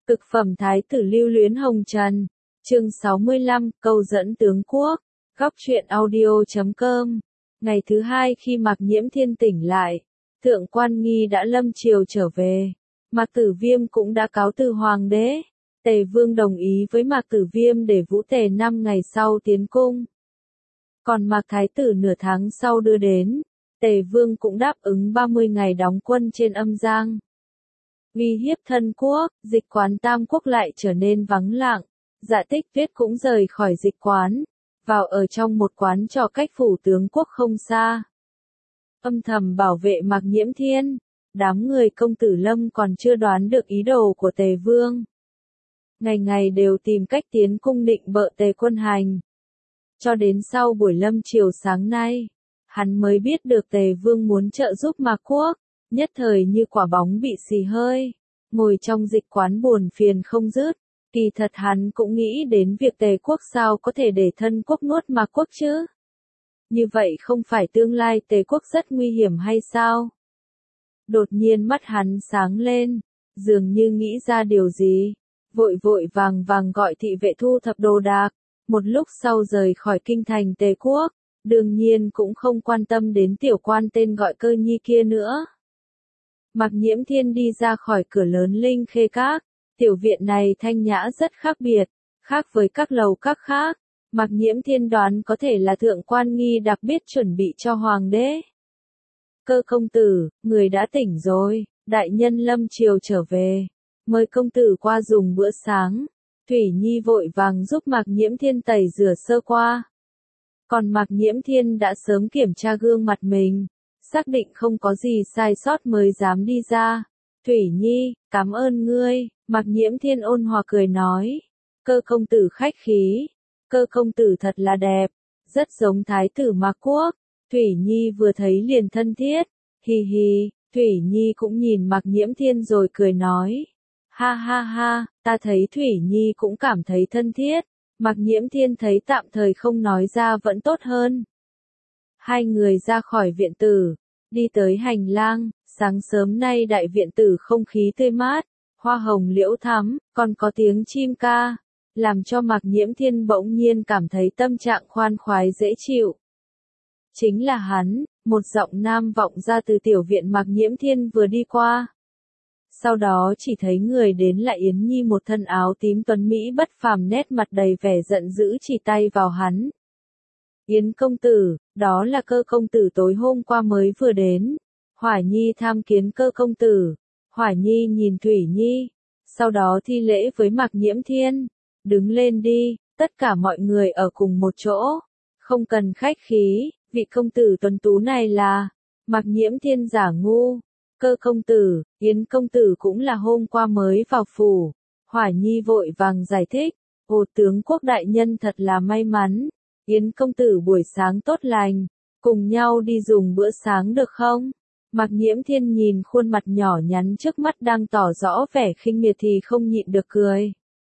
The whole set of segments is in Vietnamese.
Cực phẩm thái tử lưu luyến hồng trần. Chương 65, câu dẫn tướng quốc. Góc truyện audio.com. Ngày thứ hai khi Mạc Nhiễm Thiên tỉnh lại, Thượng Quan Nghi đã lâm triều trở về. Mạc Tử Viêm cũng đã cáo từ hoàng đế. Tề Vương đồng ý với Mạc Tử Viêm để Vũ Tề 5 ngày sau tiến cung. Còn Mạc Thái tử nửa tháng sau đưa đến. Tề Vương cũng đáp ứng 30 ngày đóng quân trên Âm Giang. Uy hiếp thân quốc, dịch quán Tam Quốc lại trở nên vắng lặng. Dạ Tích Tuyết cũng rời khỏi dịch quán, vào ở trong một quán trọ cách phủ tướng quốc không xa. Âm thầm bảo vệ Mạc Nhiễm Thiên, đám người công tử Lâm còn chưa đoán được ý đồ của Tề Vương. Ngày ngày đều tìm cách tiến cung định bợ Tề Quân Hành. Cho đến sau buổi lâm chiều sáng nay, hắn mới biết được Tề Vương muốn trợ giúp Mạc Quốc, nhất thời như quả bóng bị xì hơi, ngồi trong dịch quán buồn phiền không dứt. Kỳ thật hắn cũng nghĩ đến việc Tề Quốc sao có thể để thân quốc nuốt Mạc Quốc chứ? Như vậy không phải tương lai Tề Quốc rất nguy hiểm hay sao? Đột nhiên mắt hắn sáng lên, dường như nghĩ ra điều gì, vội vội vàng vàng gọi thị vệ thu thập đồ đạc, một lúc sau rời khỏi kinh thành Tề Quốc, đương nhiên cũng không quan tâm đến tiểu quan tên gọi Cơ Nhi kia nữa. Mạc Nhiễm Thiên đi ra khỏi cửa lớn Linh Khê Các. Tiểu viện này thanh nhã rất khác biệt, khác với các lầu các khác. Mạc Nhiễm Thiên đoán có thể là Thượng Quan Nghi đặc biệt chuẩn bị cho hoàng đế. Cơ công tử, người đã tỉnh rồi, đại nhân lâm triều trở về. Mời công tử qua dùng bữa sáng. Thủy Nhi vội vàng giúp Mạc Nhiễm Thiên tẩy rửa sơ qua. Còn Mạc Nhiễm Thiên đã sớm kiểm tra gương mặt mình, xác định không có gì sai sót mới dám đi ra. Thủy Nhi, cảm ơn ngươi. Mạc Nhiễm Thiên ôn hòa cười nói. Cơ công tử khách khí. Cơ công tử thật là đẹp. Rất giống thái tử Mạc Quốc. Thủy Nhi vừa thấy liền thân thiết. Hi hi. Thủy Nhi cũng nhìn Mạc Nhiễm Thiên rồi cười nói. Ha ha ha, ta thấy Thủy Nhi cũng cảm thấy thân thiết. Mạc Nhiễm Thiên thấy tạm thời không nói ra vẫn tốt hơn. Hai người ra khỏi viện tử, đi tới hành lang. Sáng sớm nay đại viện tử không khí tươi mát, hoa hồng liễu thắm, còn có tiếng chim ca, làm cho Mạc Nhiễm Thiên bỗng nhiên cảm thấy tâm trạng khoan khoái dễ chịu. Chính là hắn, một giọng nam vọng ra từ tiểu viện Mạc Nhiễm Thiên vừa đi qua. Sau đó chỉ thấy người đến là Yến Nhi, một thân áo tím tuấn mỹ bất phàm, nét mặt đầy vẻ giận dữ chỉ tay vào hắn. Yến công tử, đó là Cơ công tử tối hôm qua mới vừa đến. Hỏa Nhi tham kiến Cơ công tử. Hỏa Nhi nhìn Thủy Nhi, sau đó thi lễ với Mạc Nhiễm Thiên. Đứng lên đi, tất cả mọi người ở cùng một chỗ. Không cần khách khí, vị công tử tuấn tú này là... Mạc Nhiễm Thiên giả ngu. Cơ công tử, Yến công tử cũng là hôm qua mới vào phủ. Hỏa Nhi vội vàng giải thích. Ồ, tướng quốc đại nhân thật là may mắn. Yến công tử buổi sáng tốt lành. Cùng nhau đi dùng bữa sáng được không? Mạc Nhiễm Thiên nhìn khuôn mặt nhỏ nhắn trước mắt đang tỏ rõ vẻ khinh miệt thì không nhịn được cười.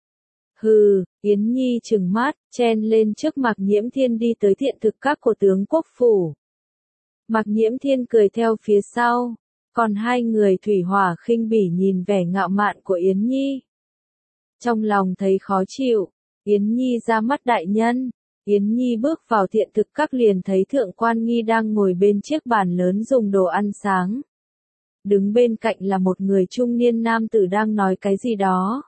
Hừ, Yến Nhi trừng mắt, chen lên trước Mạc Nhiễm Thiên đi tới thiện thực các của tướng quốc phủ. Mạc Nhiễm Thiên cười theo phía sau, còn hai người thủy hỏa khinh bỉ nhìn vẻ ngạo mạn của Yến Nhi. Trong lòng thấy khó chịu, Yến Nhi ra mắt đại nhân. Yến Nhi bước vào thiện thực các liền thấy Thượng Quan Nghi đang ngồi bên chiếc bàn lớn dùng đồ ăn sáng. Đứng bên cạnh là một người trung niên nam tử đang nói cái gì đó.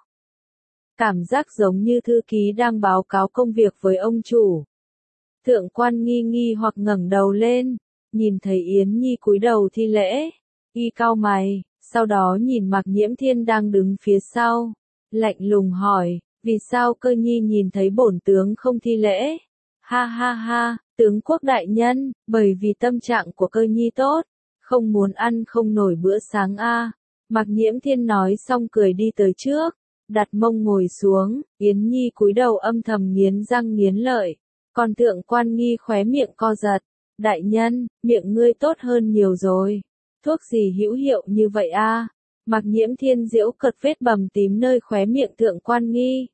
Cảm giác giống như thư ký đang báo cáo công việc với ông chủ. Thượng Quan Nghi nghi hoặc ngẩng đầu lên, nhìn thấy Yến Nhi cúi đầu thi lễ, y cau mày, sau đó nhìn Mạc Nhiễm Thiên đang đứng phía sau, lạnh lùng hỏi. Vì sao Cơ Nhi nhìn thấy bổn tướng không thi lễ? Ha ha ha, tướng quốc đại nhân, bởi vì tâm trạng của Cơ Nhi tốt, không muốn ăn không nổi bữa sáng a. Mạc Nhiễm Thiên nói xong cười đi tới trước, đặt mông ngồi xuống. Yến Nhi cúi đầu âm thầm nghiến răng nghiến lợi, còn Thượng Quan Nghi khóe miệng co giật. Đại nhân, miệng ngươi tốt hơn nhiều rồi. Thuốc gì hữu hiệu như vậy a? Mạc Nhiễm Thiên giễu cợt vết bầm tím nơi khóe miệng Thượng Quan Nghi.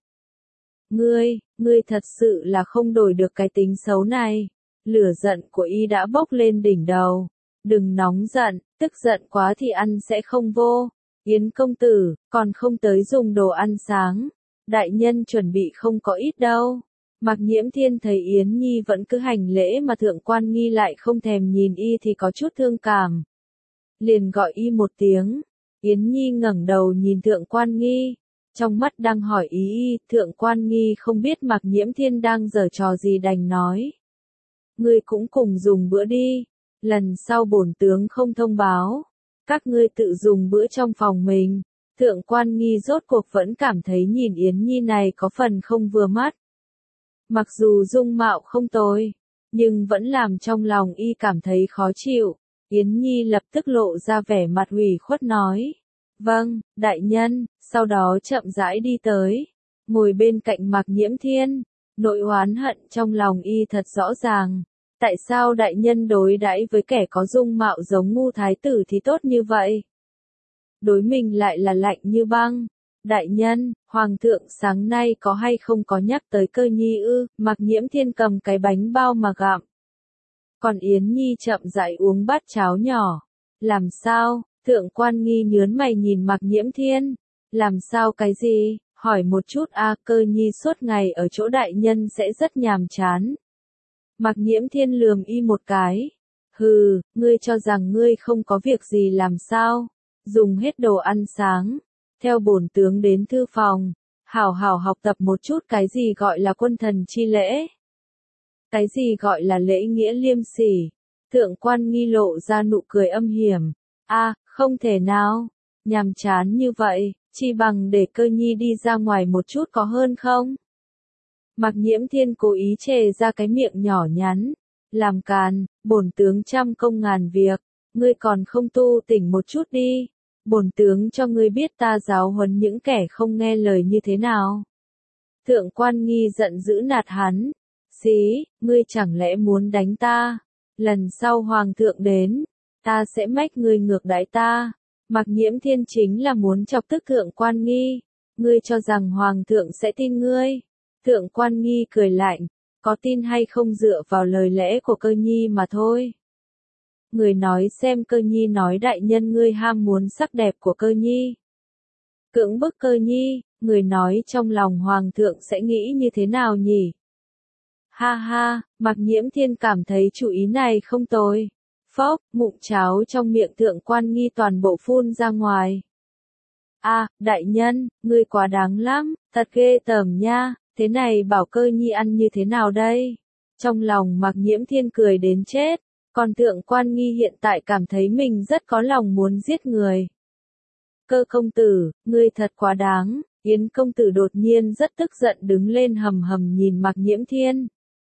Ngươi thật sự là không đổi được cái tính xấu này. Lửa giận của y đã bốc lên đỉnh đầu. Đừng nóng giận, tức giận quá thì ăn sẽ không vô. Yến công tử, còn không tới dùng đồ ăn sáng. Đại nhân chuẩn bị không có ít đâu. Mạc Nhiễm Thiên thấy Yến Nhi vẫn cứ hành lễ mà Thượng Quan Nghi lại không thèm nhìn y thì có chút thương cảm. Liền gọi y một tiếng. Yến Nhi ngẩng đầu nhìn Thượng Quan Nghi. Trong mắt đang hỏi ý y, Thượng Quan Nghi không biết Mạc Nhiễm Thiên đang giở trò gì đành nói. Ngươi cũng cùng dùng bữa đi. Lần sau bổn tướng không thông báo. Các ngươi tự dùng bữa trong phòng mình. Thượng Quan Nghi rốt cuộc vẫn cảm thấy nhìn Yến Nhi này có phần không vừa mắt. Mặc dù dung mạo không tồi, nhưng vẫn làm trong lòng y cảm thấy khó chịu. Yến Nhi lập tức lộ ra vẻ mặt ủy khuất nói. Vâng, đại nhân, sau đó chậm rãi đi tới. Ngồi bên cạnh Mạc Nhiễm Thiên, nỗi oán hận trong lòng y thật rõ ràng. Tại sao đại nhân đối đãi với kẻ có dung mạo giống ngu thái tử thì tốt như vậy? Đối mình lại là lạnh như băng. Đại nhân, Hoàng thượng sáng nay có hay không có nhắc tới Cơ Nhi ư? Mạc Nhiễm Thiên cầm cái bánh bao mà gặm. Còn Yến Nhi chậm rãi uống bát cháo nhỏ. Làm sao? Thượng Quan Nghi nhớn mày nhìn Mạc Nhiễm Thiên. Làm sao cái gì? Hỏi một chút Cơ Nhi suốt ngày ở chỗ đại nhân sẽ rất nhàm chán. Mạc Nhiễm Thiên lườm y một cái. Hừ, ngươi cho rằng ngươi không có việc gì làm sao? Dùng hết đồ ăn sáng. Theo bổn tướng đến thư phòng. Hảo hảo học tập một chút cái gì gọi là quân thần chi lễ. Cái gì gọi là lễ nghĩa liêm sỉ. Thượng Quan Nghi lộ ra nụ cười âm hiểm. Không thể nào. Nhàm chán như vậy, chi bằng để Cơ Nhi đi ra ngoài một chút có hơn không? Mạc Nhiễm Thiên cố ý chề ra cái miệng nhỏ nhắn. Làm càn, bổn tướng trăm công ngàn việc. Ngươi còn không tu tỉnh một chút đi. Bổn tướng cho ngươi biết ta giáo huấn những kẻ không nghe lời như thế nào. Thượng Quan Nghi giận dữ nạt hắn. Xí, ngươi chẳng lẽ muốn đánh ta? Lần sau Hoàng thượng đến, ta sẽ mách ngươi ngược đãi ta. Mạc Nhiễm Thiên chính là muốn chọc tức Thượng Quan Nghi. Ngươi cho rằng Hoàng thượng sẽ tin ngươi? Thượng Quan Nghi cười lạnh, có tin hay không dựa vào lời lẽ của Cơ Nhi mà thôi. Người nói xem Cơ Nhi nói đại nhân ngươi ham muốn sắc đẹp của Cơ Nhi. Cưỡng bức Cơ Nhi, người nói trong lòng Hoàng thượng sẽ nghĩ như thế nào nhỉ? Ha ha, Mạc Nhiễm Thiên cảm thấy chủ ý này không tồi. Phốc, ngụm cháo trong miệng Thượng Quan Nghi toàn bộ phun ra ngoài. Đại nhân, ngươi quá đáng lắm, thật ghê tởm nha, thế này bảo Cơ Nhi ăn như thế nào đây? Trong lòng Mạc Nhiễm Thiên cười đến chết, còn Thượng Quan Nghi hiện tại cảm thấy mình rất có lòng muốn giết người. Cơ công tử, ngươi thật quá đáng. Yến công tử đột nhiên rất tức giận đứng lên hầm hầm nhìn Mạc Nhiễm Thiên.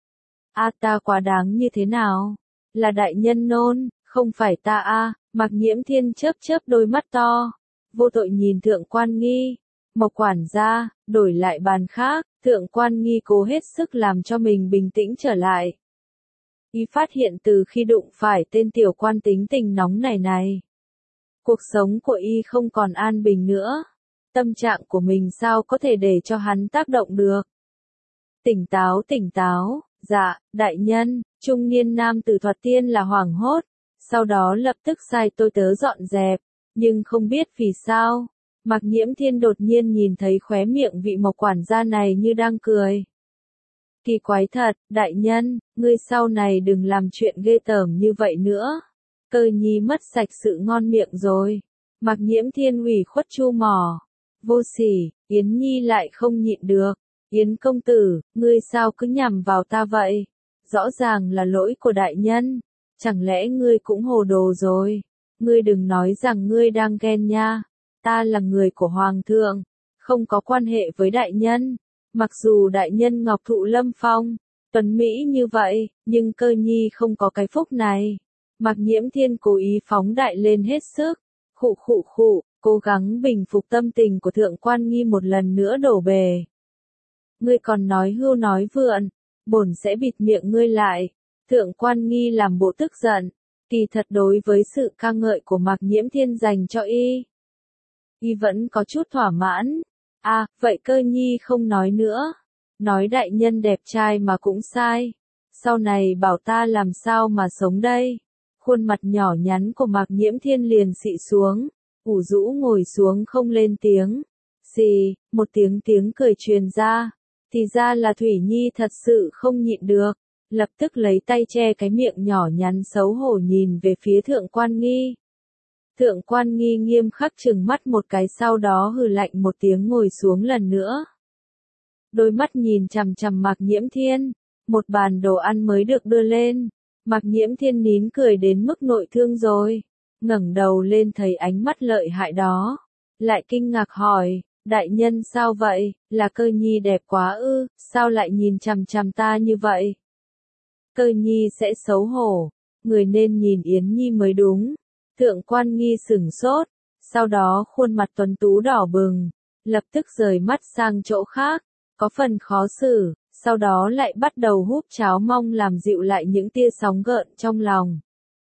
Ta quá đáng như thế nào? Là đại nhân nôn, không phải ta Mạc Nhiễm Thiên chớp chớp đôi mắt to. Vô tội nhìn Thượng Quan Nghi. Mộc quản gia, đổi lại bàn khác. Thượng Quan Nghi cố hết sức làm cho mình bình tĩnh trở lại. Y phát hiện từ khi đụng phải tên tiểu quan tính tình nóng này. Cuộc sống của y không còn an bình nữa. Tâm trạng của mình sao có thể để cho hắn tác động được. Tỉnh táo, dạ, đại nhân, trung niên nam tử Thoạt Tiên là hoảng hốt. Sau đó lập tức sai tôi tớ dọn dẹp. Nhưng không biết vì sao. Mạc Nhiễm Thiên đột nhiên nhìn thấy khóe miệng vị Mộc quản gia này như đang cười. Kỳ quái thật, đại nhân, ngươi sau này đừng làm chuyện ghê tởm như vậy nữa. Cơ Nhi mất sạch sự ngon miệng rồi. Mạc Nhiễm Thiên ủy khuất chu mỏ. Vô sỉ, Yến Nhi lại không nhịn được. Yến công tử, ngươi sao cứ nhằm vào ta vậy? Rõ ràng là lỗi của đại nhân. Chẳng lẽ ngươi cũng hồ đồ rồi? Ngươi đừng nói rằng ngươi đang ghen nha. Ta là người của Hoàng thượng, không có quan hệ với đại nhân. Mặc dù đại nhân Ngọc Thụ Lâm Phong, tuấn Mỹ như vậy, nhưng Cơ Nhi không có cái phúc này. Mạc Nhiễm Thiên cố ý phóng đại lên hết sức. Khụ, cố gắng bình phục tâm tình của Thượng Quan Nghi một lần nữa đổ bề. Ngươi còn nói hưu nói vượn, bổn sẽ bịt miệng ngươi lại. Thượng Quan Nghi làm bộ tức giận, kỳ thật đối với sự ca ngợi của Mạc Nhiễm Thiên dành cho y vẫn có chút thỏa mãn. Vậy Cơ Nhi không nói nữa. Nói đại nhân đẹp trai mà cũng sai. Sau này bảo ta làm sao mà sống đây? Khuôn mặt nhỏ nhắn của Mạc Nhiễm Thiên liền xị xuống. ủ rũ ngồi xuống không lên tiếng. Xì, một tiếng cười truyền ra. Thì ra là Thủy Nhi thật sự không nhịn được. Lập tức lấy tay che cái miệng nhỏ nhắn xấu hổ nhìn về phía Thượng Quan Nghi. Thượng Quan Nghi nghiêm khắc trừng mắt một cái sau đó hừ lạnh một tiếng ngồi xuống lần nữa. Đôi mắt nhìn chằm chằm Mạc Nhiễm Thiên, một bàn đồ ăn mới được đưa lên. Mạc Nhiễm Thiên nín cười đến mức nội thương rồi, ngẩng đầu lên thấy ánh mắt lợi hại đó, lại kinh ngạc hỏi, đại nhân sao vậy, là Cơ Nhi đẹp quá ư, sao lại nhìn chằm chằm ta như vậy? Cơ Nhi sẽ xấu hổ, người nên nhìn Yến Nhi mới đúng. Thượng Quan Nghi sửng sốt, sau đó khuôn mặt tuấn tú đỏ bừng, lập tức rời mắt sang chỗ khác, có phần khó xử, sau đó lại bắt đầu húp cháo mong làm dịu lại những tia sóng gợn trong lòng.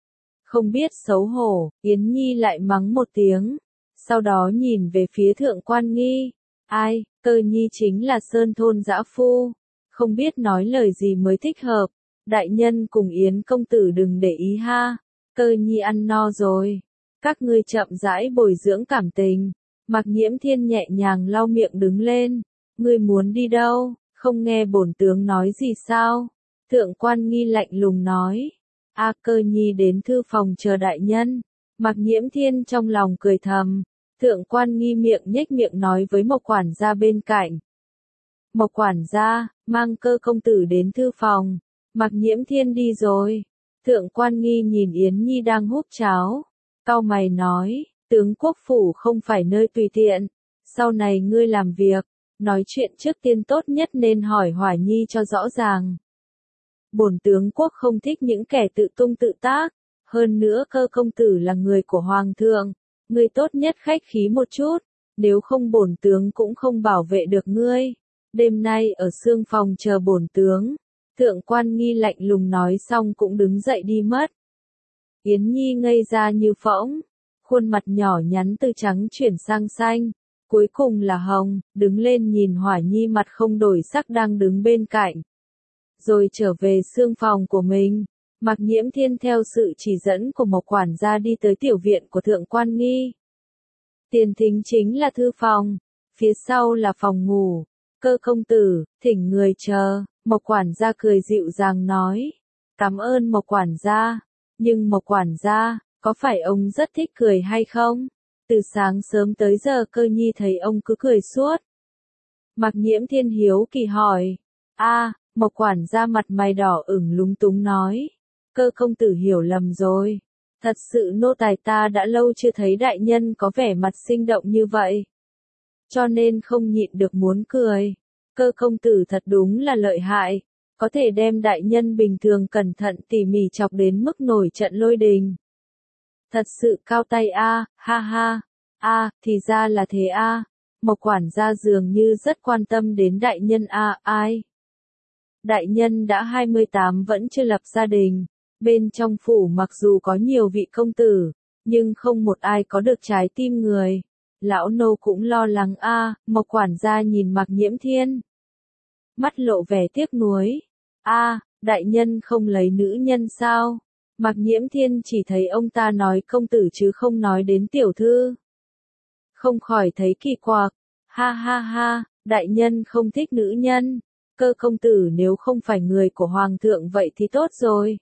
Không biết xấu hổ, Yến Nhi lại mắng một tiếng, sau đó nhìn về phía Thượng Quan Nghi. Ai, Cơ Nhi chính là sơn thôn dã phu, không biết nói lời gì mới thích hợp. Đại nhân cùng Yến công tử đừng để ý ha, Cơ Nhi ăn no rồi, các ngươi chậm rãi bồi dưỡng cảm tình. Mạc Nhiễm Thiên nhẹ nhàng lau miệng đứng lên, ngươi muốn đi đâu, không nghe bổn tướng nói gì sao? Thượng Quan Nghi lạnh lùng nói, Cơ Nhi đến thư phòng chờ đại nhân. Mạc Nhiễm Thiên trong lòng cười thầm, Thượng Quan Nghi miệng nhếch miệng nói với Mộc quản gia bên cạnh. Mộc quản gia, mang Cơ công tử đến thư phòng. Mạc Nhiễm Thiên đi rồi. Thượng Quan Nghi nhìn Yến Nhi đang húp cháo, cau mày nói, tướng quốc phủ không phải nơi tùy tiện, sau này ngươi làm việc, nói chuyện trước tiên tốt nhất nên hỏi Hỏa Nhi cho rõ ràng. Bổn tướng quốc không thích những kẻ tự tung tự tác, hơn nữa Cơ công tử là người của hoàng thượng, ngươi tốt nhất khách khí một chút, nếu không bổn tướng cũng không bảo vệ được ngươi. Đêm nay ở xương phòng chờ bổn tướng. Thượng Quan Nghi lạnh lùng nói xong cũng đứng dậy đi mất. Yến Nhi ngây ra như phỗng, khuôn mặt nhỏ nhắn từ trắng chuyển sang xanh, cuối cùng là hồng, đứng lên nhìn Hỏa Nhi mặt không đổi sắc đang đứng bên cạnh. Rồi trở về xương phòng của mình, Mạc Nhiễm Thiên theo sự chỉ dẫn của Mộc quản gia đi tới tiểu viện của Thượng Quan Nghi. Tiền thính chính là thư phòng, phía sau là phòng ngủ. Cơ công tử, thỉnh người chờ. Mộc quản gia cười dịu dàng nói, cảm ơn Mộc quản gia, nhưng Mộc quản gia, có phải ông rất thích cười hay không? Từ sáng sớm tới giờ Cơ Nhi thấy ông cứ cười suốt. Mạc Nhiễm Thiên hiếu kỳ hỏi, Mộc quản gia mặt mày đỏ ửng lúng túng nói, Cơ công tử hiểu lầm rồi, thật sự nô tài ta đã lâu chưa thấy đại nhân có vẻ mặt sinh động như vậy, cho nên không nhịn được muốn cười. Cơ công tử thật đúng là lợi hại, có thể đem đại nhân bình thường cẩn thận tỉ mỉ chọc đến mức nổi trận lôi đình. Thật sự cao tay ha ha, thì ra là thế Mộc quản gia dường như rất quan tâm đến đại nhân ai. Đại nhân đã 28 vẫn chưa lập gia đình, bên trong phủ mặc dù có nhiều vị công tử, nhưng không một ai có được trái tim người. Lão nô cũng lo lắng Mộc quản gia nhìn Mạc Nhiễm Thiên. Mắt lộ vẻ tiếc nuối. Đại nhân không lấy nữ nhân sao? Mạc Nhiễm Thiên chỉ thấy ông ta nói công tử chứ không nói đến tiểu thư. Không khỏi thấy kỳ quặc. Ha, đại nhân không thích nữ nhân. Cơ công tử nếu không phải người của hoàng thượng vậy thì tốt rồi.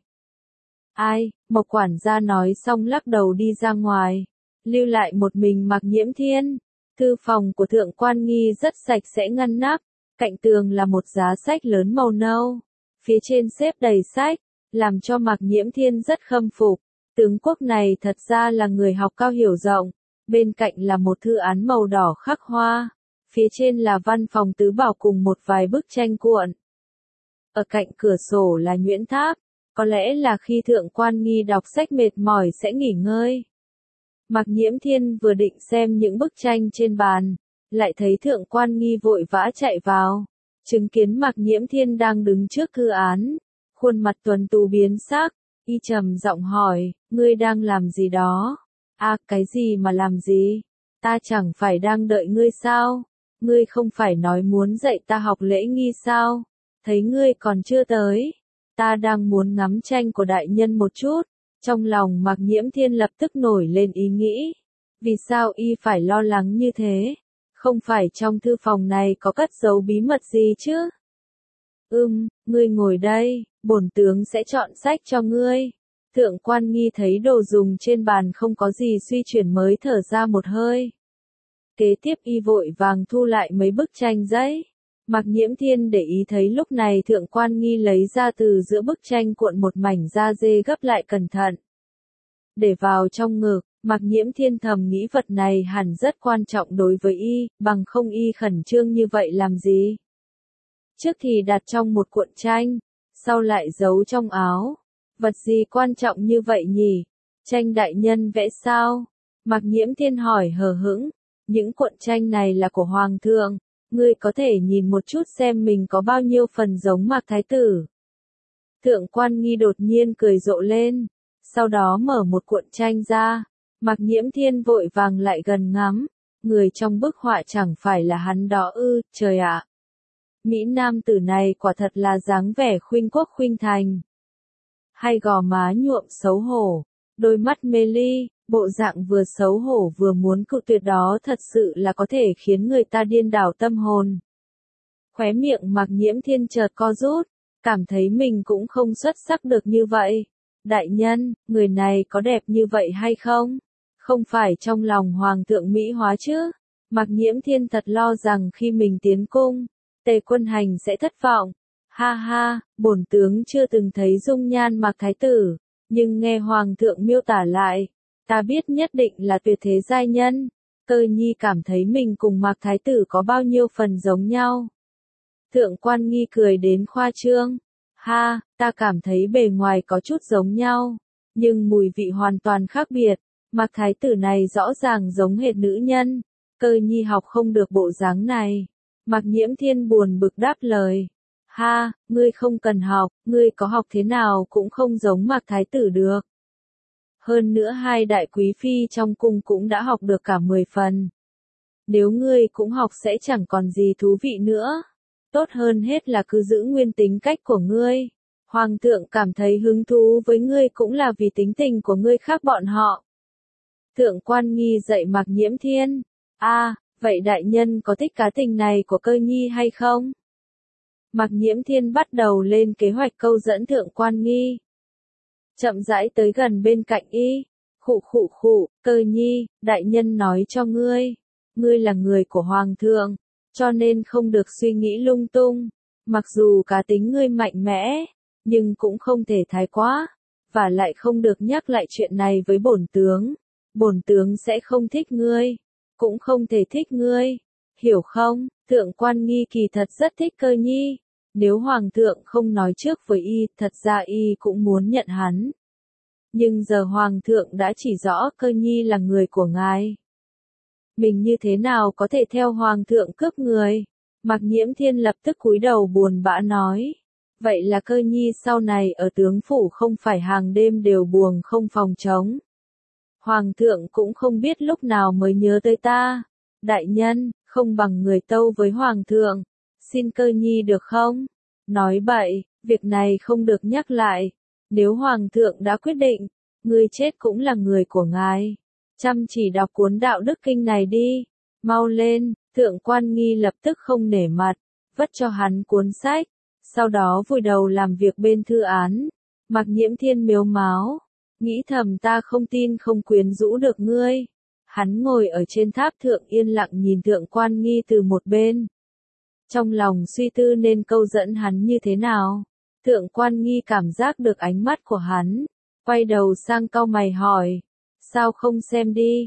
Mộc quản gia nói xong lắc đầu đi ra ngoài, lưu lại một mình Mạc Nhiễm Thiên. Thư phòng của Thượng Quan Nghi rất sạch sẽ ngăn nắp, cạnh tường là một giá sách lớn màu nâu, phía trên xếp đầy sách, làm cho Mạc Nhiễm Thiên rất khâm phục. Tướng quốc này thật ra là người học cao hiểu rộng, bên cạnh là một thư án màu đỏ khắc hoa, phía trên là văn phòng tứ bảo cùng một vài bức tranh cuộn. Ở cạnh cửa sổ là nhuyễn tháp, có lẽ là khi Thượng Quan Nghi đọc sách mệt mỏi sẽ nghỉ ngơi. Mạc Nhiễm Thiên vừa định xem những bức tranh trên bàn, lại thấy Thượng Quan Nghi vội vã chạy vào, chứng kiến Mạc Nhiễm Thiên đang đứng trước thư án, khuôn mặt tuấn tú biến sắc, y trầm giọng hỏi, ngươi đang làm gì đó? Cái gì mà làm gì? Ta chẳng phải đang đợi ngươi sao? Ngươi không phải nói muốn dạy ta học lễ nghi sao? Thấy ngươi còn chưa tới, ta đang muốn ngắm tranh của đại nhân một chút. Trong lòng Mạc Nhiễm Thiên lập tức nổi lên ý nghĩ, Vì sao y phải lo lắng như thế? Không phải trong thư phòng này có cất giấu bí mật gì chứ? Ngươi ngồi đây, bổn tướng sẽ chọn sách cho ngươi. Thượng Quan Nghi thấy đồ dùng trên bàn không có gì suy chuyển mới thở ra một hơi. Kế tiếp y vội vàng thu lại mấy bức tranh giấy. Mạc Nhiễm Thiên để ý thấy lúc này Thượng Quan Nghi lấy ra từ giữa bức tranh cuộn một mảnh da dê gấp lại cẩn thận. Để vào trong ngực, Mạc Nhiễm Thiên thầm nghĩ vật này hẳn rất quan trọng đối với y, bằng không y khẩn trương như vậy làm gì. Trước thì đặt trong một cuộn tranh, sau lại giấu trong áo. Vật gì quan trọng như vậy nhỉ? Tranh đại nhân vẽ sao? Mạc Nhiễm Thiên hỏi hờ hững. Những cuộn tranh này là của Hoàng thượng, ngươi có thể nhìn một chút xem mình có bao nhiêu phần giống Mạc Thái tử. Thượng Quan Nghi đột nhiên cười rộ lên, sau đó mở một cuộn tranh ra. Mạc Nhiễm Thiên vội vàng lại gần ngắm, người trong bức họa chẳng phải là hắn đó ư, trời ạ. Mỹ nam tử này quả thật là dáng vẻ khuynh quốc khuynh thành. Hay gò má nhuộm xấu hổ, đôi mắt mê ly, bộ dạng vừa xấu hổ vừa muốn cự tuyệt đó thật sự là có thể khiến người ta điên đảo tâm hồn. Khóe miệng Mạc Nhiễm Thiên chợt co rút, cảm thấy mình cũng không xuất sắc được như vậy. Đại nhân, người này có đẹp như vậy hay không? Không phải trong lòng Hoàng thượng Mỹ hóa chứ? Mạc Nhiễm Thiên thật lo rằng khi mình tiến cung, Tề Quân Hành sẽ thất vọng. Ha ha, bổn tướng chưa từng thấy dung nhan Mạc Thái tử, nhưng nghe Hoàng thượng miêu tả lại, ta biết nhất định là tuyệt thế giai nhân. Cơ Nhi cảm thấy mình cùng Mạc Thái tử có bao nhiêu phần giống nhau. Thượng Quan Nghi cười đến khoa trương. Ha, ta cảm thấy bề ngoài có chút giống nhau, nhưng mùi vị hoàn toàn khác biệt. Mạc Thái tử này rõ ràng giống hệt nữ nhân. Cơ Nhi học không được bộ dáng này. Mạc Nhiễm Thiên buồn bực đáp lời. Ha, ngươi không cần học, ngươi có học thế nào cũng không giống Mạc Thái tử được. Hơn nữa hai đại quý phi trong cung cũng đã học được cả 10 phần. Nếu ngươi cũng học sẽ chẳng còn gì thú vị nữa. Tốt hơn hết là cứ giữ nguyên tính cách của ngươi. Hoàng thượng cảm thấy hứng thú với ngươi cũng là vì tính tình của ngươi khác bọn họ. Thượng Quan Nghi dạy Mạc Nhiễm Thiên. Vậy đại nhân có thích cá tình này của Cơ Nhi hay không? Mạc Nhiễm Thiên bắt đầu lên kế hoạch câu dẫn Thượng Quan Nghi. Chậm rãi tới gần bên cạnh y. Khụ, Cơ Nhi, đại nhân nói cho ngươi. Ngươi là người của Hoàng thượng, cho nên không được suy nghĩ lung tung. Mặc dù cá tính ngươi mạnh mẽ, nhưng cũng không thể thái quá. Và lại không được nhắc lại chuyện này với bổn tướng. Bổn tướng sẽ không thích ngươi, cũng không thể thích ngươi. Hiểu không? Thượng Quan Nghi kỳ thật rất thích Cơ Nhi. Nếu Hoàng thượng không nói trước với y, thật ra y cũng muốn nhận hắn. Nhưng giờ Hoàng thượng đã chỉ rõ Cơ Nhi là người của ngài. Mình như thế nào có thể theo Hoàng thượng cướp người? Mạc Nhiễm Thiên lập tức cúi đầu buồn bã nói. Vậy là Cơ Nhi sau này ở tướng phủ không phải hàng đêm đều buồng không phòng trống. Hoàng thượng cũng không biết lúc nào mới nhớ tới ta. Đại nhân, không bằng người tâu với Hoàng thượng. Xin Cơ Nhi được không? Nói bậy, việc này không được nhắc lại. Nếu Hoàng thượng đã quyết định, ngươi chết cũng là người của ngài. Chăm chỉ đọc cuốn đạo đức kinh này đi. Mau lên, Thượng Quan Nghi lập tức không nể mặt, vất cho hắn cuốn sách. Sau đó vùi đầu làm việc bên thư án. Mạc Nhiễm Thiên mếu máo, nghĩ thầm ta không tin không quyến rũ được ngươi. Hắn ngồi ở trên tháp thượng yên lặng nhìn Thượng Quan Nghi từ một bên. Trong lòng suy tư nên câu dẫn hắn như thế nào. Thượng Quan Nghi cảm giác được ánh mắt của hắn, quay đầu sang cau mày hỏi. Sao không xem đi?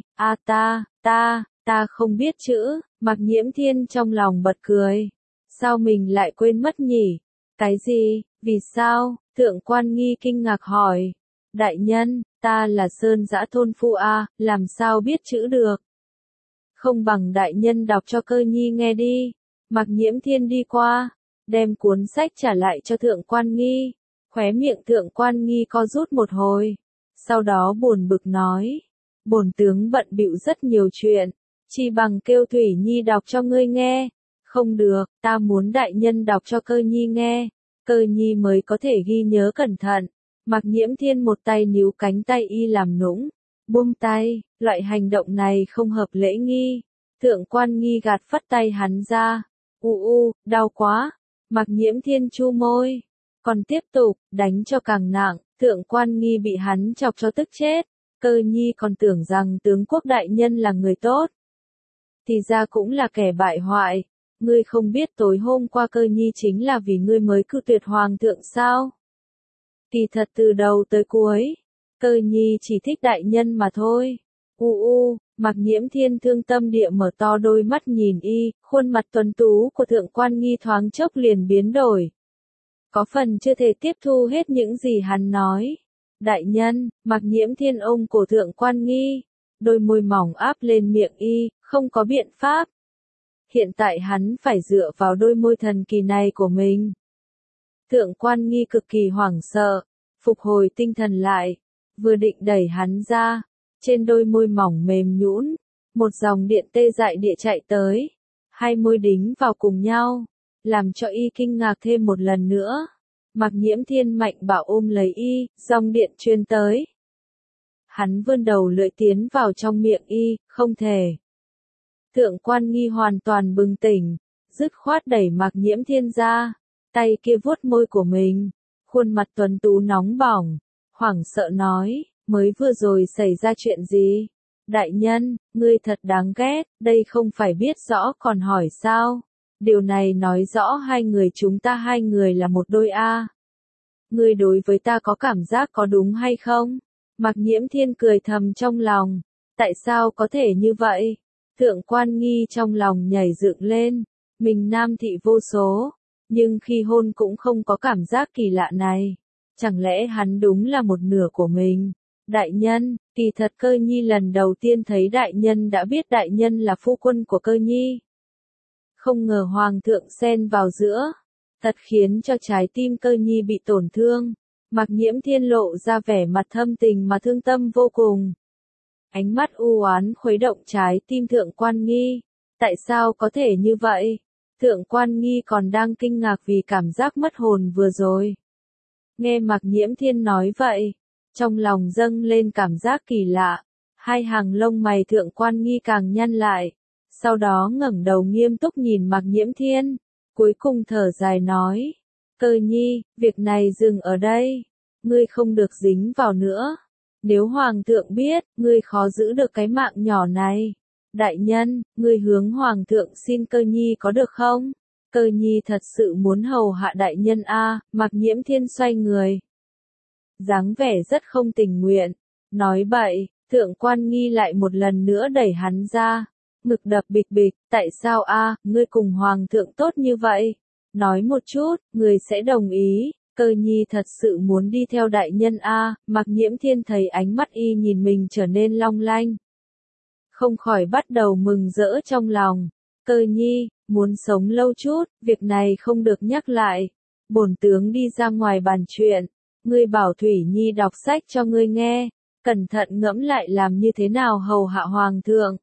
Ta không biết chữ. Mạc Nhiễm Thiên trong lòng bật cười. Sao mình lại quên mất nhỉ? Cái gì? Vì sao? Thượng Quan Nghi kinh ngạc hỏi. Đại nhân, ta là Sơn Dã thôn phu làm sao biết chữ được? Không bằng đại nhân đọc cho Cơ Nhi nghe đi. Mạc Nhiễm Thiên đi qua, đem cuốn sách trả lại cho Thượng Quan Nghi. Khóe miệng Thượng Quan Nghi co rút một hồi. Sau đó buồn bực nói. Bổn tướng bận bịu rất nhiều chuyện, chi bằng kêu Thủy Nhi đọc cho ngươi nghe. Không được, ta muốn đại nhân đọc cho Cơ Nhi nghe. Cơ Nhi mới có thể ghi nhớ cẩn thận. Mạc Nhiễm Thiên một tay níu cánh tay y làm nũng. Buông tay, loại hành động này không hợp lễ nghi. Thượng quan nghi gạt phất tay hắn ra. Đau quá. Mạc Nhiễm Thiên chu môi. Còn tiếp tục, đánh cho càng nặng, thượng quan nghi bị hắn chọc cho tức chết. Cơ nhi còn tưởng rằng tướng quốc đại nhân là người tốt. Thì ra cũng là kẻ bại hoại. Ngươi không biết tối hôm qua cơ nhi chính là vì ngươi mới cự tuyệt hoàng thượng sao? Kỳ thật từ đầu tới cuối, cơ nhi chỉ thích đại nhân mà thôi. Mạc Nhiễm Thiên thương tâm địa mở to đôi mắt nhìn y, khuôn mặt tuấn tú của thượng quan nghi thoáng chốc liền biến đổi. Có phần chưa thể tiếp thu hết những gì hắn nói. Đại nhân, Mạc Nhiễm Thiên ôm cổ thượng quan nghi, đôi môi mỏng áp lên miệng y, không có biện pháp. Hiện tại hắn phải dựa vào đôi môi thần kỳ này của mình. Thượng quan nghi cực kỳ hoảng sợ, phục hồi tinh thần lại, vừa định đẩy hắn ra, trên đôi môi mỏng mềm nhũn, một dòng điện tê dại địa chạy tới, hai môi đính vào cùng nhau, làm cho y kinh ngạc thêm một lần nữa. Mạc Nhiễm Thiên mạnh bạo ôm lấy y, dòng điện truyền tới. Hắn vươn đầu lưỡi tiến vào trong miệng y, không thể. Thượng quan nghi hoàn toàn bừng tỉnh, dứt khoát đẩy Mạc Nhiễm Thiên ra, tay kia vuốt môi của mình, khuôn mặt tuấn tú nóng bỏng, hoảng sợ nói, mới vừa rồi xảy ra chuyện gì? Đại nhân, ngươi thật đáng ghét, đây không phải biết rõ còn hỏi sao? Điều này nói rõ chúng ta hai người là một đôi a. Ngươi đối với ta có cảm giác có đúng hay không? Mạc Nhiễm Thiên cười thầm trong lòng, tại sao có thể như vậy? Thượng quan nghi trong lòng nhảy dựng lên, mình nam thị vô số, nhưng khi hôn cũng không có cảm giác kỳ lạ này. Chẳng lẽ hắn đúng là một nửa của mình? Đại nhân, kỳ thật Cơ Nhi lần đầu tiên thấy đại nhân đã biết đại nhân là phu quân của Cơ Nhi. Không ngờ hoàng thượng xen vào giữa, thật khiến cho trái tim Cơ Nhi bị tổn thương. Mạc Nhiễm Thiên lộ ra vẻ mặt thâm tình mà thương tâm vô cùng. Ánh mắt u oán khuấy động trái tim thượng quan nghi. Tại sao có thể như vậy? Thượng quan nghi còn đang kinh ngạc vì cảm giác mất hồn vừa rồi. Nghe Mạc Nhiễm Thiên nói vậy, trong lòng dâng lên cảm giác kỳ lạ. Hai hàng lông mày thượng quan nghi càng nhăn lại. Sau đó ngẩng đầu nghiêm túc nhìn Mạc Nhiễm Thiên. Cuối cùng thở dài nói. Cơ Nhi, việc này dừng ở đây. Ngươi không được dính vào nữa. Nếu hoàng thượng biết, ngươi khó giữ được cái mạng nhỏ này. Đại nhân, ngươi hướng hoàng thượng xin Cơ Nhi có được không? Cơ Nhi thật sự muốn hầu hạ đại nhân a. Mạc Nhiễm Thiên xoay người. Dáng vẻ rất không tình nguyện. Nói bậy, thượng quan nghi lại một lần nữa đẩy hắn ra. Ngực đập bịch bịch, tại sao a? Ngươi cùng hoàng thượng tốt như vậy? Nói một chút, ngươi sẽ đồng ý. Cơ Nhi thật sự muốn đi theo đại nhân a. Mạc Nhiễm Thiên thấy ánh mắt y nhìn mình trở nên long lanh, không khỏi bắt đầu mừng rỡ trong lòng. Cơ Nhi, muốn sống lâu chút, việc này không được nhắc lại. Bổn tướng đi ra ngoài bàn chuyện, ngươi bảo Thủy Nhi đọc sách cho ngươi nghe, cẩn thận ngẫm lại làm như thế nào hầu hạ hoàng thượng.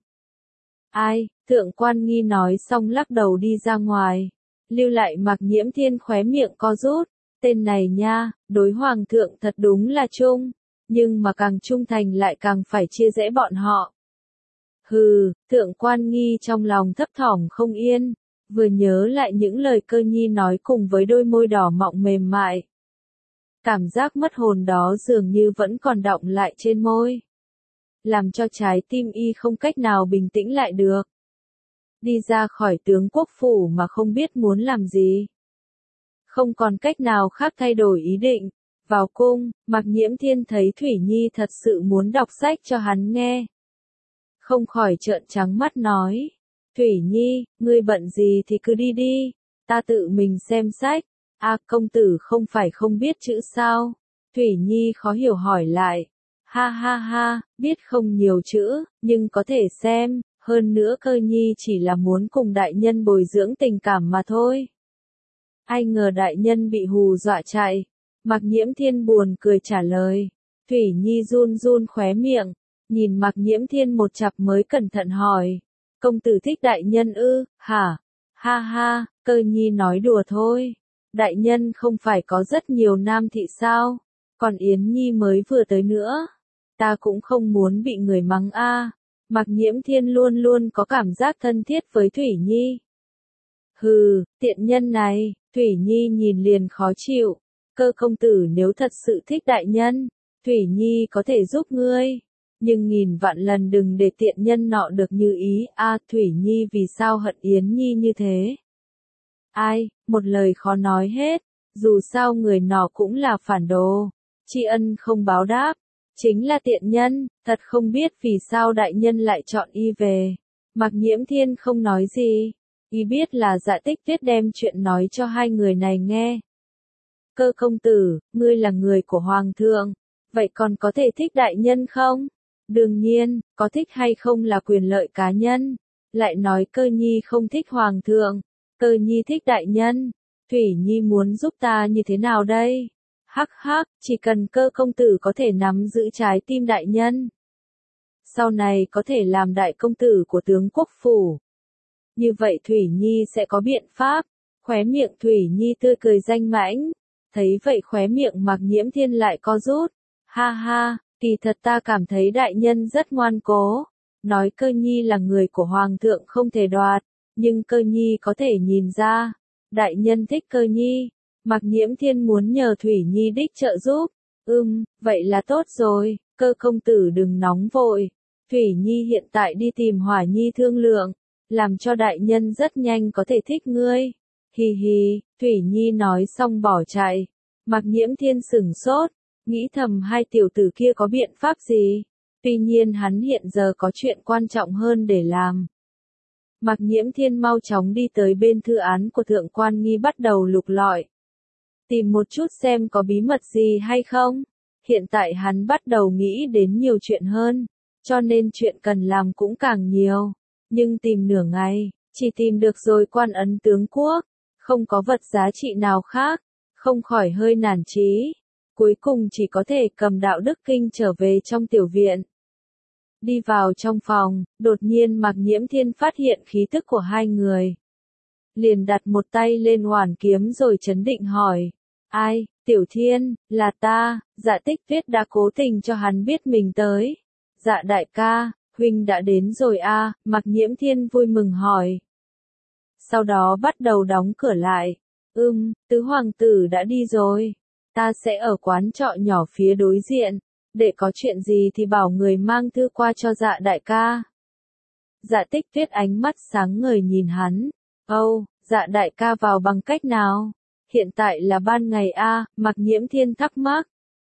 Ai? Thượng quan nghi nói xong lắc đầu đi ra ngoài, lưu lại Mạc Nhiễm Thiên khóe miệng co rút. Tên này nha, đối hoàng thượng thật đúng là trung, nhưng mà càng trung thành lại càng phải chia rẽ bọn họ. Hừ, thượng quan nghi trong lòng thấp thỏm không yên, vừa nhớ lại những lời Cơ Nhi nói cùng với đôi môi đỏ mọng mềm mại. Cảm giác mất hồn đó dường như vẫn còn đọng lại trên môi, làm cho trái tim y không cách nào bình tĩnh lại được. Đi ra khỏi tướng quốc phủ mà không biết muốn làm gì. Không còn cách nào khác thay đổi ý định. Vào cung, Mạc Nhiễm Thiên thấy Thủy Nhi thật sự muốn đọc sách cho hắn nghe. Không khỏi trợn trắng mắt nói. Thủy Nhi, ngươi bận gì thì cứ đi đi, ta tự mình xem sách. Công tử không phải không biết chữ sao? Thủy Nhi khó hiểu hỏi lại. Ha ha ha, biết không nhiều chữ, nhưng có thể xem, hơn nữa Cơ Nhi chỉ là muốn cùng đại nhân bồi dưỡng tình cảm mà thôi. Ai ngờ đại nhân bị hù dọa chạy. Mạc Nhiễm Thiên buồn cười trả lời. Thủy Nhi run run khóe miệng, nhìn Mạc Nhiễm Thiên một chặp mới cẩn thận hỏi. Công tử thích đại nhân ư? Hả? Ha ha, Cơ Nhi nói đùa thôi. Đại nhân không phải có rất nhiều nam thị sao? Còn Yến Nhi mới vừa tới nữa. ta cũng không muốn bị người mắng a. Mạc Nhiễm Thiên luôn luôn có cảm giác thân thiết với Thủy Nhi. Hừ, tiện nhân này, Thủy Nhi nhìn liền khó chịu. Cơ công tử nếu thật sự thích đại nhân, Thủy Nhi có thể giúp ngươi. Nhưng nghìn vạn lần đừng để tiện nhân nọ được như ý. Thủy Nhi vì sao hận Yến Nhi như thế? Ai, một lời khó nói hết. Dù sao người nọ cũng là phản đồ. Tri ân không báo đáp. Chính là tiện nhân, thật không biết vì sao đại nhân lại chọn y về. Mạc Nhiễm Thiên không nói gì. Y biết là Dạ Tích Tuyết đem chuyện nói cho hai người này nghe. Cơ công tử, ngươi là người của Hoàng thượng. Vậy còn có thể thích đại nhân không? Đương nhiên, có thích hay không là quyền lợi cá nhân. Lại nói Cơ Nhi không thích Hoàng thượng. Cơ Nhi thích đại nhân. Thủy Nhi muốn giúp ta như thế nào đây? Hắc hắc, chỉ cần Cơ công tử có thể nắm giữ trái tim đại nhân. Sau này có thể làm đại công tử của tướng quốc phủ. Như vậy Thủy Nhi sẽ có biện pháp. Khóe miệng Thủy Nhi tươi cười danh mãnh. Thấy vậy khóe miệng Mạc Nhiễm Thiên lại co rút. Ha ha, kỳ thật ta cảm thấy đại nhân rất ngoan cố. Nói Cơ Nhi là người của Hoàng thượng không thể đoạt. Nhưng Cơ Nhi có thể nhìn ra. Đại nhân thích Cơ Nhi. Mạc Nhiễm Thiên muốn nhờ Thủy Nhi đích trợ giúp. Vậy là tốt rồi. Cơ công tử đừng nóng vội. Thủy Nhi hiện tại đi tìm Hỏa Nhi thương lượng. Làm cho đại nhân rất nhanh có thể thích ngươi. Hì hì, Thủy Nhi nói xong bỏ chạy. Mạc Nhiễm Thiên sửng sốt, nghĩ thầm hai tiểu tử kia có biện pháp gì. Tuy nhiên hắn hiện giờ có chuyện quan trọng hơn để làm. Mạc Nhiễm Thiên mau chóng đi tới bên thư án của Thượng Quan Nghi bắt đầu lục lọi. Tìm một chút xem có bí mật gì hay không. Hiện tại hắn bắt đầu nghĩ đến nhiều chuyện hơn, cho nên chuyện cần làm cũng càng nhiều. Nhưng tìm nửa ngày, chỉ tìm được rồi quan ấn tướng quốc, không có vật giá trị nào khác, không khỏi hơi nản chí. Cuối cùng chỉ có thể cầm đạo đức kinh trở về trong tiểu viện. Đi vào trong phòng, đột nhiên Mạc Nhiễm Thiên phát hiện khí tức của hai người. Liền đặt một tay lên oản kiếm rồi trấn định hỏi. Ai, Tiểu Thiên, là ta. Dạ Tích Tuyết đã cố tình cho hắn biết mình tới. Dạ đại ca, huynh đã đến rồi a. Mạc Nhiễm Thiên vui mừng hỏi. Sau đó bắt đầu đóng cửa lại. Tứ hoàng tử đã đi rồi. Ta sẽ ở quán trọ nhỏ phía đối diện. Để có chuyện gì thì bảo người mang thư qua cho dạ đại ca. Dạ Tích Tuyết ánh mắt sáng ngời nhìn hắn. Dạ đại ca vào bằng cách nào? Hiện tại là ban ngày a. Mạc Nhiễm Thiên thắc mắc.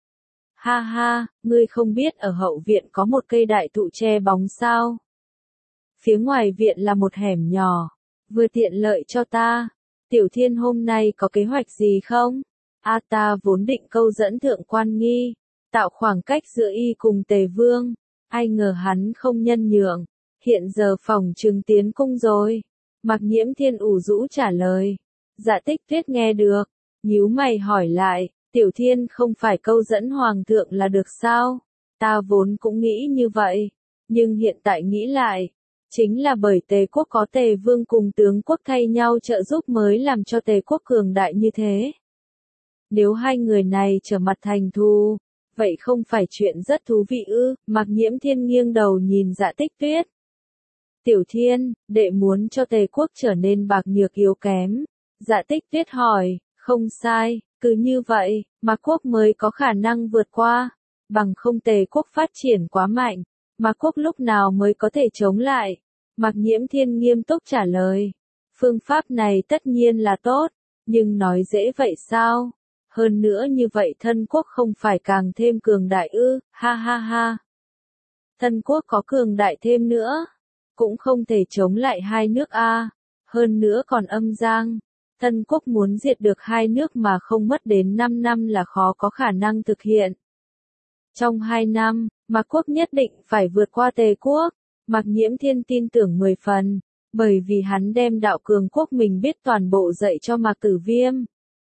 Ha ha, ngươi không biết ở hậu viện có một cây đại thụ che bóng sao? Phía ngoài viện là một hẻm nhỏ, vừa tiện lợi cho ta. Tiểu Thiên hôm nay có kế hoạch gì không? Ta vốn định câu dẫn Thượng Quan Nghi, tạo khoảng cách giữa y cùng Tề Vương. Ai ngờ hắn không nhân nhượng, hiện giờ phòng trừng tiến cung rồi. Mạc Nhiễm Thiên ủ rũ trả lời. Dạ Tích Tuyết nghe được, nhíu mày hỏi lại. Tiểu Thiên không phải câu dẫn Hoàng thượng là được sao? Ta vốn cũng nghĩ như vậy, nhưng hiện tại nghĩ lại, chính là bởi Tề quốc có Tề Vương cùng tướng quốc thay nhau trợ giúp mới làm cho Tề quốc cường đại như thế. Nếu hai người này trở mặt thành thù, vậy không phải chuyện rất thú vị ư? Mạc Nhiễm Thiên nghiêng đầu nhìn Dạ Tích Tuyết. Tiểu Thiên, đệ muốn cho Tề quốc trở nên bạc nhược yếu kém. Dạ Tích Tuyết hỏi, không sai. Cứ như vậy, Mạc quốc mới có khả năng vượt qua. Bằng không Tề quốc phát triển quá mạnh, Mạc quốc lúc nào mới có thể chống lại? Mạc Nhiễm Thiên nghiêm túc trả lời. Phương pháp này tất nhiên là tốt, nhưng nói dễ vậy sao? Hơn nữa như vậy thân quốc không phải càng thêm cường đại ư? Ha ha ha. Thân quốc có cường đại thêm nữa, cũng không thể chống lại hai nước a. Hơn nữa còn Âm Giang. Thân quốc muốn diệt được hai nước mà không mất đến 5 năm là khó có khả năng thực hiện. Trong 2 năm, Mạc quốc nhất định phải vượt qua Tề quốc. Mạc Nhiễm Thiên tin tưởng 10 phần, bởi vì hắn đem đạo cường quốc mình biết toàn bộ dạy cho Mạc Tử Viêm.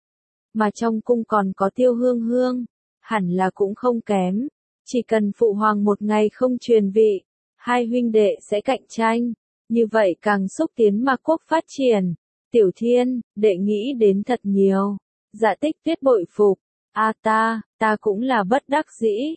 Mà trong cung còn có Tiêu Hương Hương, hẳn là cũng không kém. Chỉ cần phụ hoàng một ngày không truyền vị, hai huynh đệ sẽ cạnh tranh, như vậy càng xúc tiến Mạc quốc phát triển. Tiểu Thiên, đệ nghĩ đến thật nhiều. Dạ Tích Tuyết bội phục. Ta cũng là bất đắc dĩ.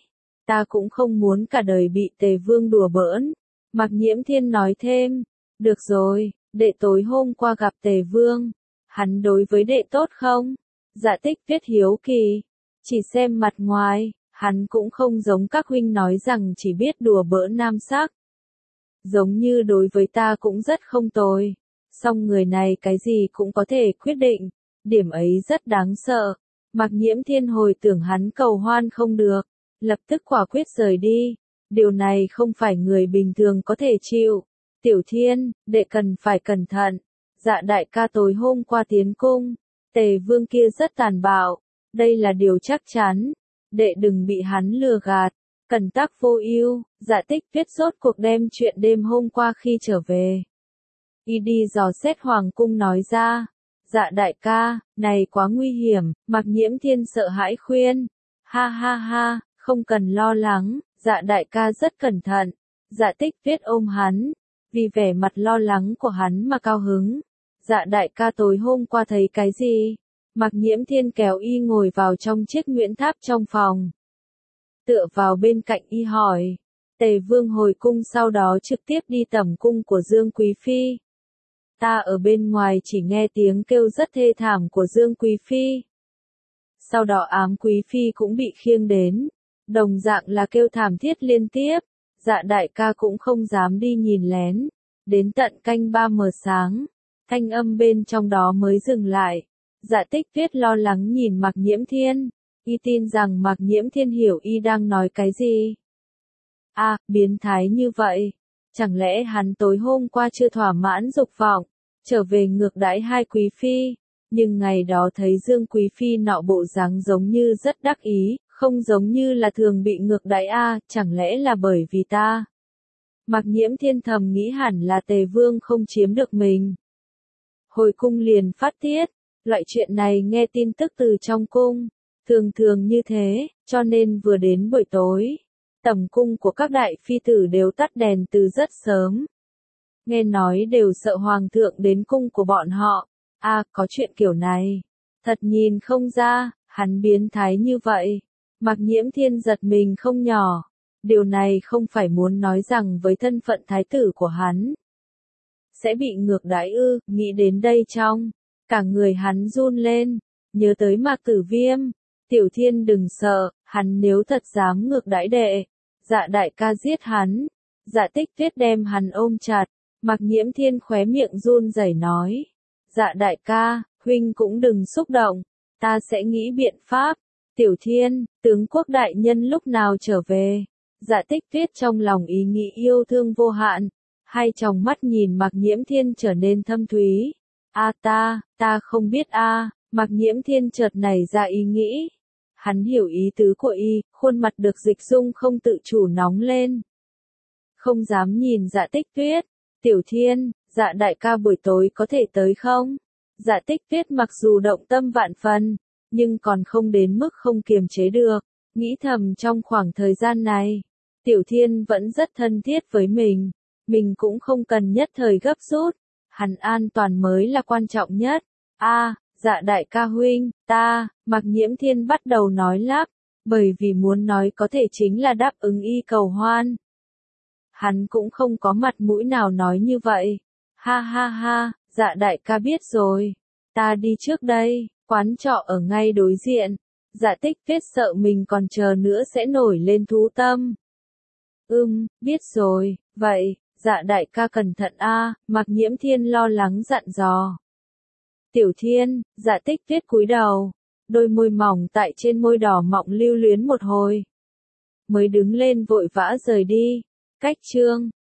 ta cũng không muốn cả đời bị Tề Vương đùa bỡn. Mạc Nhiễm Thiên nói thêm, được rồi, đệ tối hôm qua gặp Tề Vương, hắn đối với đệ tốt không? Dạ Tích Tuyết hiếu kỳ, chỉ xem mặt ngoài, hắn cũng không giống các huynh nói rằng chỉ biết đùa bỡn nam sắc. Giống như đối với ta cũng rất không tồi, song người này cái gì cũng có thể quyết định, điểm ấy rất đáng sợ. Mạc Nhiễm Thiên hồi tưởng hắn cầu hoan không được, lập tức quả quyết rời đi, điều này không phải người bình thường có thể chịu. Tiểu Thiên, đệ cần phải cẩn thận, dạ đại ca tối hôm qua tiến cung, Tề Vương kia rất tàn bạo, đây là điều chắc chắn, đệ đừng bị hắn lừa gạt. Cẩn tắc vô ưu, dạ Tích Tuyết rốt cuộc đem chuyện đêm hôm qua khi trở về. Y đi dò xét hoàng cung nói ra, dạ đại ca, này quá nguy hiểm, Mạc Nhiễm Thiên sợ hãi khuyên. Ha ha ha, không cần lo lắng, dạ đại ca rất cẩn thận. Dạ Tích Tuyết ôm hắn, vì vẻ mặt lo lắng của hắn mà cao hứng. Dạ đại ca tối hôm qua thấy cái gì? Mạc Nhiễm Thiên kéo y ngồi vào trong chiếc Nguyễn Tháp trong phòng. Tựa vào bên cạnh y hỏi. Tề Vương hồi cung sau đó trực tiếp đi tẩm cung của Dương Quý Phi. Ta ở bên ngoài chỉ nghe tiếng kêu rất thê thảm của Dương Quý Phi. Sau đó Ám Quý Phi cũng bị khiêng đến. Đồng dạng là kêu thảm thiết liên tiếp. Dạ đại ca cũng không dám đi nhìn lén. Đến tận canh 3 giờ sáng. Thanh âm bên trong đó mới dừng lại. Dạ Tích Tuyết lo lắng nhìn Mạc Nhiễm Thiên. Y tin rằng Mạc Nhiễm Thiên hiểu y đang nói cái gì. Biến thái như vậy. Chẳng lẽ hắn tối hôm qua chưa thỏa mãn dục vọng, trở về ngược đãi hai quý phi, nhưng ngày đó thấy Dương Quý Phi nọ bộ dáng giống như rất đắc ý, không giống như là thường bị ngược đãi chẳng lẽ là bởi vì ta. Mạc Nhiễm Thiên thầm nghĩ hẳn là Tề Vương không chiếm được mình. Hồi cung liền phát tiết, loại chuyện này nghe tin tức từ trong cung, thường như thế, cho nên vừa đến buổi tối, tẩm cung của các đại phi tử đều tắt đèn từ rất sớm. Nghe nói đều sợ hoàng thượng đến cung của bọn họ. Có chuyện kiểu này. Thật nhìn không ra, hắn biến thái như vậy. Mạc Nhiễm Thiên giật mình không nhỏ. Điều này không phải muốn nói rằng với thân phận thái tử của hắn sẽ bị ngược đãi ư, nghĩ đến đây cả người hắn run lên, nhớ tới Mạc Tử Viêm. Tiểu Thiên đừng sợ, hắn nếu thật dám ngược đãi đệ, dạ đại ca giết hắn. Dạ Tích Tuyết đem hắn ôm chặt, Mạc Nhiễm Thiên khóe miệng run rẩy nói. Dạ đại ca, huynh cũng đừng xúc động, ta sẽ nghĩ biện pháp. Tiểu Thiên, tướng quốc đại nhân lúc nào trở về? Dạ Tích Tuyết trong lòng ý nghĩ yêu thương vô hạn, hai tròng mắt nhìn Mạc Nhiễm Thiên trở nên thâm thúy. Ta không biết Mạc Nhiễm Thiên chợt nảy ra ý nghĩ. Hắn hiểu ý tứ của y, khuôn mặt được dịch dung không tự chủ nóng lên. Không dám nhìn Dạ Tích Tuyết. Tiểu Thiên, dạ đại ca buổi tối có thể tới không? Dạ Tích Tuyết mặc dù động tâm vạn phần, nhưng còn không đến mức không kiềm chế được, nghĩ thầm trong khoảng thời gian này, Tiểu Thiên vẫn rất thân thiết với mình cũng không cần nhất thời gấp rút, hắn an toàn mới là quan trọng nhất. Dạ đại ca huynh, Mạc Nhiễm Thiên bắt đầu nói lắp, bởi vì muốn nói có thể chính là đáp ứng y cầu hoan. Hắn cũng không có mặt mũi nào nói như vậy. Ha, dạ đại ca biết rồi. Ta đi trước đây, quán trọ ở ngay đối diện. Dạ Tích Tuyết sợ mình còn chờ nữa sẽ nổi lên thú tâm. Biết rồi, vậy, dạ đại ca cẩn thận Mạc Nhiễm Thiên lo lắng dặn dò. Tiểu Thiên, dạ Tích Tuyết cúi đầu, đôi môi mỏng tại trên môi đỏ mọng lưu luyến một hồi. Mới đứng lên vội vã rời đi. Cách chương